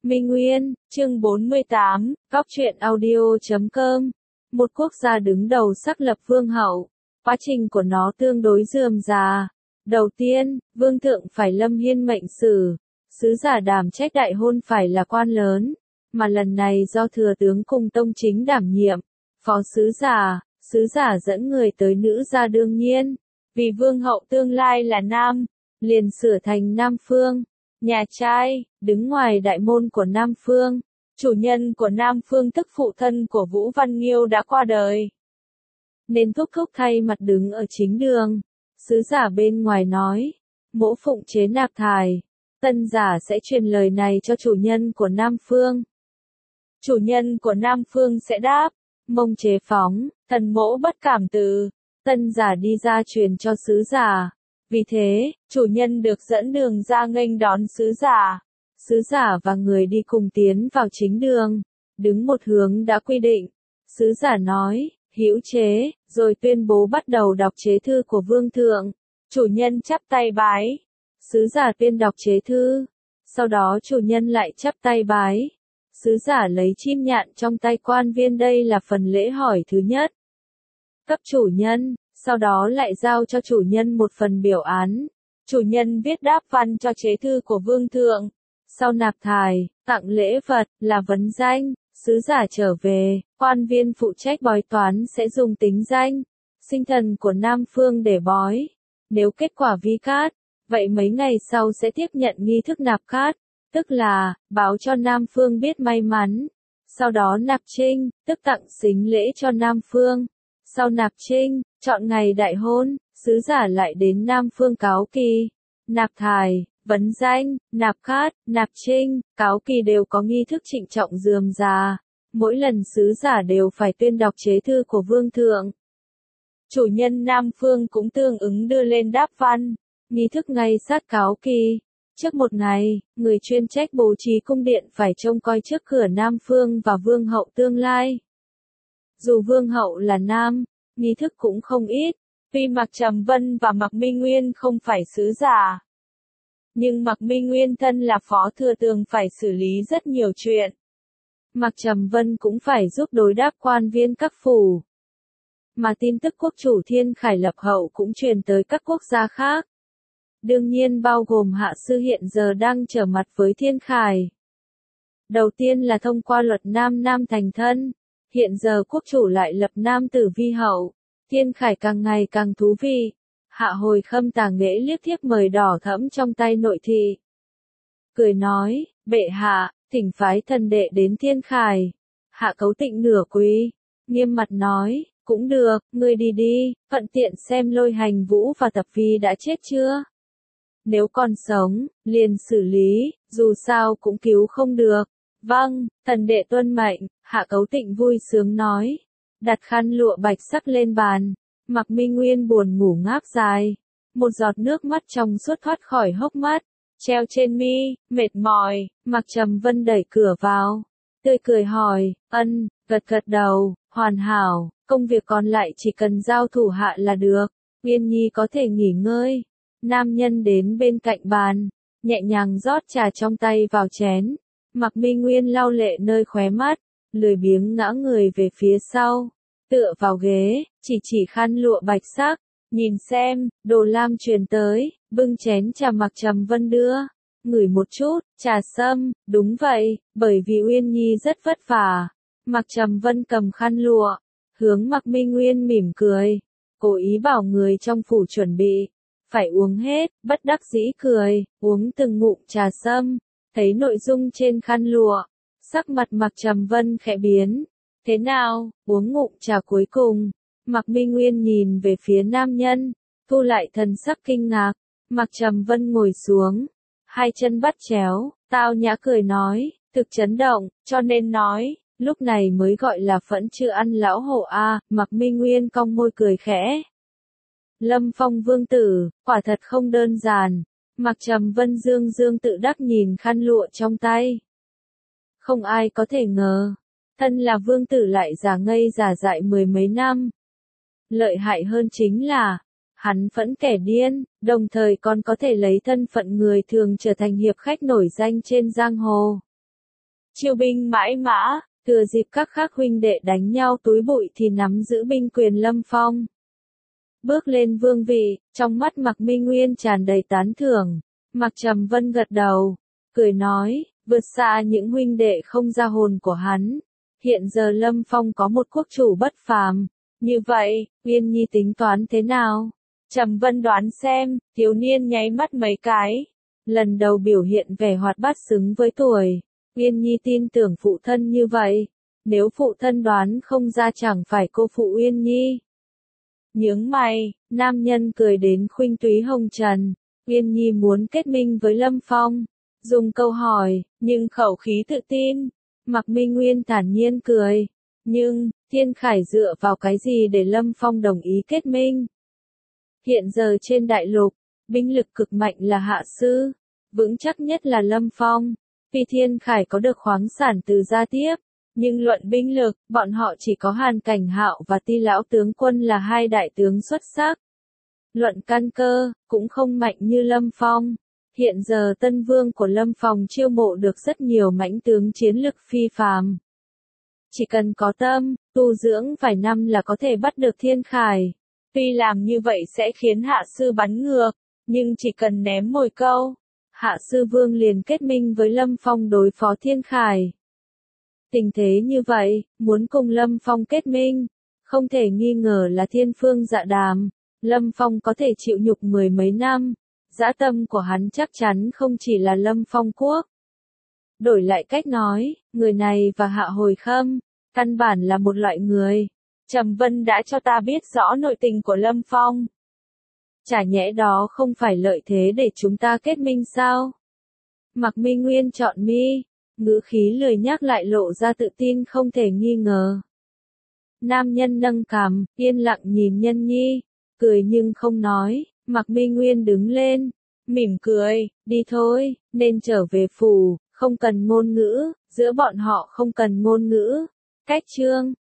Minh Nguyên, chương 48, Góc truyện audio.com. Một quốc gia đứng đầu xác lập vương hậu. Quá trình của nó tương đối rườm rà. Đầu tiên, vương thượng phải lâm hiên mệnh sử. Sứ giả đảm trách đại hôn phải là quan lớn. Mà lần này do thừa tướng cùng tông chính đảm nhiệm. Phó sứ giả dẫn người tới nữ gia đương nhiên. Vì vương hậu tương lai là nam, liền sửa thành Nam Phương. Nhà trai, đứng ngoài đại môn của Nam Phương. Chủ nhân của Nam Phương tức phụ thân của Vũ Văn Nghiêu đã qua đời. Nên thúc thúc thay mặt đứng ở chính đường. Sứ giả bên ngoài nói, mỗ phụng chế nạp thải. Tân giả sẽ truyền lời này cho chủ nhân của Nam Phương. Chủ nhân của Nam Phương sẽ đáp, mông chế phóng, thần mỗ bất cảm từ. Tân giả đi ra truyền cho sứ giả. Vì thế, chủ nhân được dẫn đường ra nghênh đón sứ giả. Sứ giả và người đi cùng tiến vào chính đường, đứng một hướng đã quy định. Sứ giả nói, hữu chế, rồi tuyên bố bắt đầu đọc chế thư của vương thượng. Chủ nhân chắp tay bái. Sứ giả tuyên đọc chế thư. Sau đó chủ nhân lại chắp tay bái. Sứ giả lấy chim nhạn trong tay quan viên, đây là phần lễ hỏi thứ nhất. Cấp chủ nhân. Sau đó lại giao cho chủ nhân một phần biểu án. Chủ nhân viết đáp văn cho chế thư của vương thượng. Sau nạp thải, tặng lễ vật, là vấn danh, sứ giả trở về, quan viên phụ trách bói toán sẽ dùng tính danh, sinh thần của Nam Phương để bói. Nếu kết quả vi cát, vậy mấy ngày sau sẽ tiếp nhận nghi thức nạp cát, tức là, báo cho Nam Phương biết may mắn. Sau đó nạp trinh, tức tặng sính lễ cho Nam Phương. Sau nạp trinh, chọn ngày đại hôn, sứ giả lại đến Nam Phương cáo kỳ. Nạp thải, vấn danh, nạp cát, nạp trinh, cáo kỳ đều có nghi thức trịnh trọng rườm rà. Mỗi lần sứ giả đều phải tuyên đọc chế thư của vương thượng. Chủ nhân Nam Phương cũng tương ứng đưa lên đáp văn. Nghi thức ngay sát cáo kỳ. Trước một ngày, người chuyên trách bố trí cung điện phải trông coi trước cửa Nam Phương và vương hậu tương lai. Dù vương hậu là nam, nghi thức cũng không ít. Tuy Mạc Trầm Vân và Mạc Minh Nguyên không phải sứ giả, nhưng Mạc Minh Nguyên thân là phó thừa tướng phải xử lý rất nhiều chuyện. Mạc Trầm Vân cũng phải giúp đối đáp quan viên các phủ. Mà tin tức quốc chủ Thiên Khải lập hậu cũng truyền tới các quốc gia khác. Đương nhiên bao gồm Hạ Sư hiện giờ đang trở mặt với Thiên Khải. Đầu tiên là thông qua luật nam nam thành thân. Hiện giờ quốc chủ lại lập nam tử vi hậu. Thiên Khải càng ngày càng thú vị. Hạ Hồi Khâm tà nghệ liếc thiếp mời đỏ thẫm trong tay nội thị. Cười nói, bệ hạ, thỉnh phái thần đệ đến Thiên Khải. Hạ Cấu Tịnh nửa quỳ, nghiêm mặt nói, cũng được, ngươi đi đi, thuận tiện xem Lôi Hành Vũ và Tập Vi đã chết chưa. Nếu còn sống, liền xử lý, dù sao cũng cứu không được. Vâng, thần đệ tuân mệnh, Hạ Cấu Tịnh vui sướng nói. Đặt khăn lụa bạch sắc lên bàn. Mạc Minh Nguyên buồn ngủ ngáp dài. Một giọt nước mắt trong suốt thoát khỏi hốc mắt. Treo trên mi, mệt mỏi, Mạc Trầm Vân đẩy cửa vào. Tươi cười hỏi, gật gật đầu, hoàn hảo, công việc còn lại chỉ cần giao thủ hạ là được. Uyên Nhi có thể nghỉ ngơi. Nam nhân đến bên cạnh bàn, nhẹ nhàng rót trà trong tay vào chén. Mạc Minh Nguyên lau lệ nơi khóe mắt, lười biếng ngã người về phía sau, tựa vào ghế, chỉ khăn lụa bạch sắc, nhìn xem, Đồ Lam truyền tới, bưng chén trà Mạc Trầm Vân đưa, ngửi một chút, trà sâm, đúng vậy, bởi vì Uyên Nhi rất vất vả. Mạc Trầm Vân cầm khăn lụa, hướng Mạc Minh Nguyên mỉm cười, cố ý bảo người trong phủ chuẩn bị, phải uống hết, bất đắc dĩ cười, uống từng ngụm trà sâm. Thấy nội dung trên khăn lụa, sắc mặt Mạc Trầm Vân khẽ biến. Thế nào, uống ngụm trà cuối cùng. Mạc Minh Nguyên nhìn về phía nam nhân, thu lại thần sắc kinh ngạc. Mạc Trầm Vân ngồi xuống, hai chân bắt chéo, tao nhã cười nói, thực chấn động, cho nên nói, lúc này mới gọi là phẫn chưa ăn lão hổ a. Mạc Minh Nguyên cong môi cười khẽ. Lâm Phong vương tử, quả thật không đơn giản. Mạc Trầm Vân dương dương tự đắc nhìn khăn lụa trong tay. Không ai có thể ngờ, thân là vương tử lại giả ngây giả dại mười mấy năm. Lợi hại hơn chính là, hắn phẫn kẻ điên, đồng thời còn có thể lấy thân phận người thường trở thành hiệp khách nổi danh trên giang hồ. chiêu binh mãi mã, thừa dịp các khác huynh đệ đánh nhau túi bụi thì nắm giữ binh quyền Lâm Phong. Bước lên vương vị, trong mắt Mạc Minh Nguyên tràn đầy tán thưởng. Mạc Trầm Vân gật đầu, cười nói, vượt xa những huynh đệ không ra hồn của hắn. Hiện giờ Lâm Phong có một quốc chủ bất phàm. Như vậy, Uyên Nhi tính toán thế nào? Trầm Vân đoán xem, thiếu niên nháy mắt mấy cái. Lần đầu biểu hiện vẻ hoạt bát xứng với tuổi. Uyên Nhi tin tưởng phụ thân như vậy. Nếu phụ thân đoán không ra chẳng phải cô phụ Uyên Nhi. Nhướng mày, nam nhân cười đến khuynh túy hồng trần. Uyên Nhi muốn kết minh với Lâm Phong. Dùng câu hỏi, nhưng khẩu khí tự tin. Mạc Minh Nguyên thản nhiên cười. Nhưng, Thiên Khải dựa vào cái gì để Lâm Phong đồng ý kết minh? Hiện giờ trên đại lục, binh lực cực mạnh là Hạ Sư. Vững chắc nhất là Lâm Phong. Vì Thiên Khải có được khoáng sản từ gia tiếp. Nhưng luận binh lực, bọn họ chỉ có Hàn Cảnh Hạo và Ti Lão tướng quân là hai đại tướng xuất sắc. Luận căn cơ, cũng không mạnh như Lâm Phong. Hiện giờ Tân Vương của Lâm Phong chiêu mộ được rất nhiều mãnh tướng chiến lực phi phàm. Chỉ cần có tâm, tu dưỡng vài năm là có thể bắt được Thiên Khải. Tuy làm như vậy sẽ khiến Hạ Sư bắn ngược, nhưng chỉ cần ném mồi câu, Hạ Sư Vương liền kết minh với Lâm Phong đối phó Thiên Khải. Tình thế như vậy, muốn cùng Lâm Phong kết minh, không thể nghi ngờ là thiên phương dạ đàm. Lâm Phong có thể chịu nhục mười mấy năm, dã tâm của hắn chắc chắn không chỉ là Lâm Phong quốc. Đổi lại cách nói, người này và Hạ Hồi Khâm, căn bản là một loại người. Trầm Vân đã cho ta biết rõ nội tình của Lâm Phong. Chả nhẽ đó không phải lợi thế để chúng ta kết minh sao? Mạc Minh Nguyên chọn mi, ngữ khí lười nhác lại lộ ra tự tin không thể nghi ngờ. Nam nhân nâng cằm, yên lặng nhìn Nhân Nhi, cười nhưng không nói. Mạc Minh Nguyên đứng lên, mỉm cười, đi thôi, nên trở về phủ, không cần ngôn ngữ, giữa bọn họ không cần ngôn ngữ. Cách chương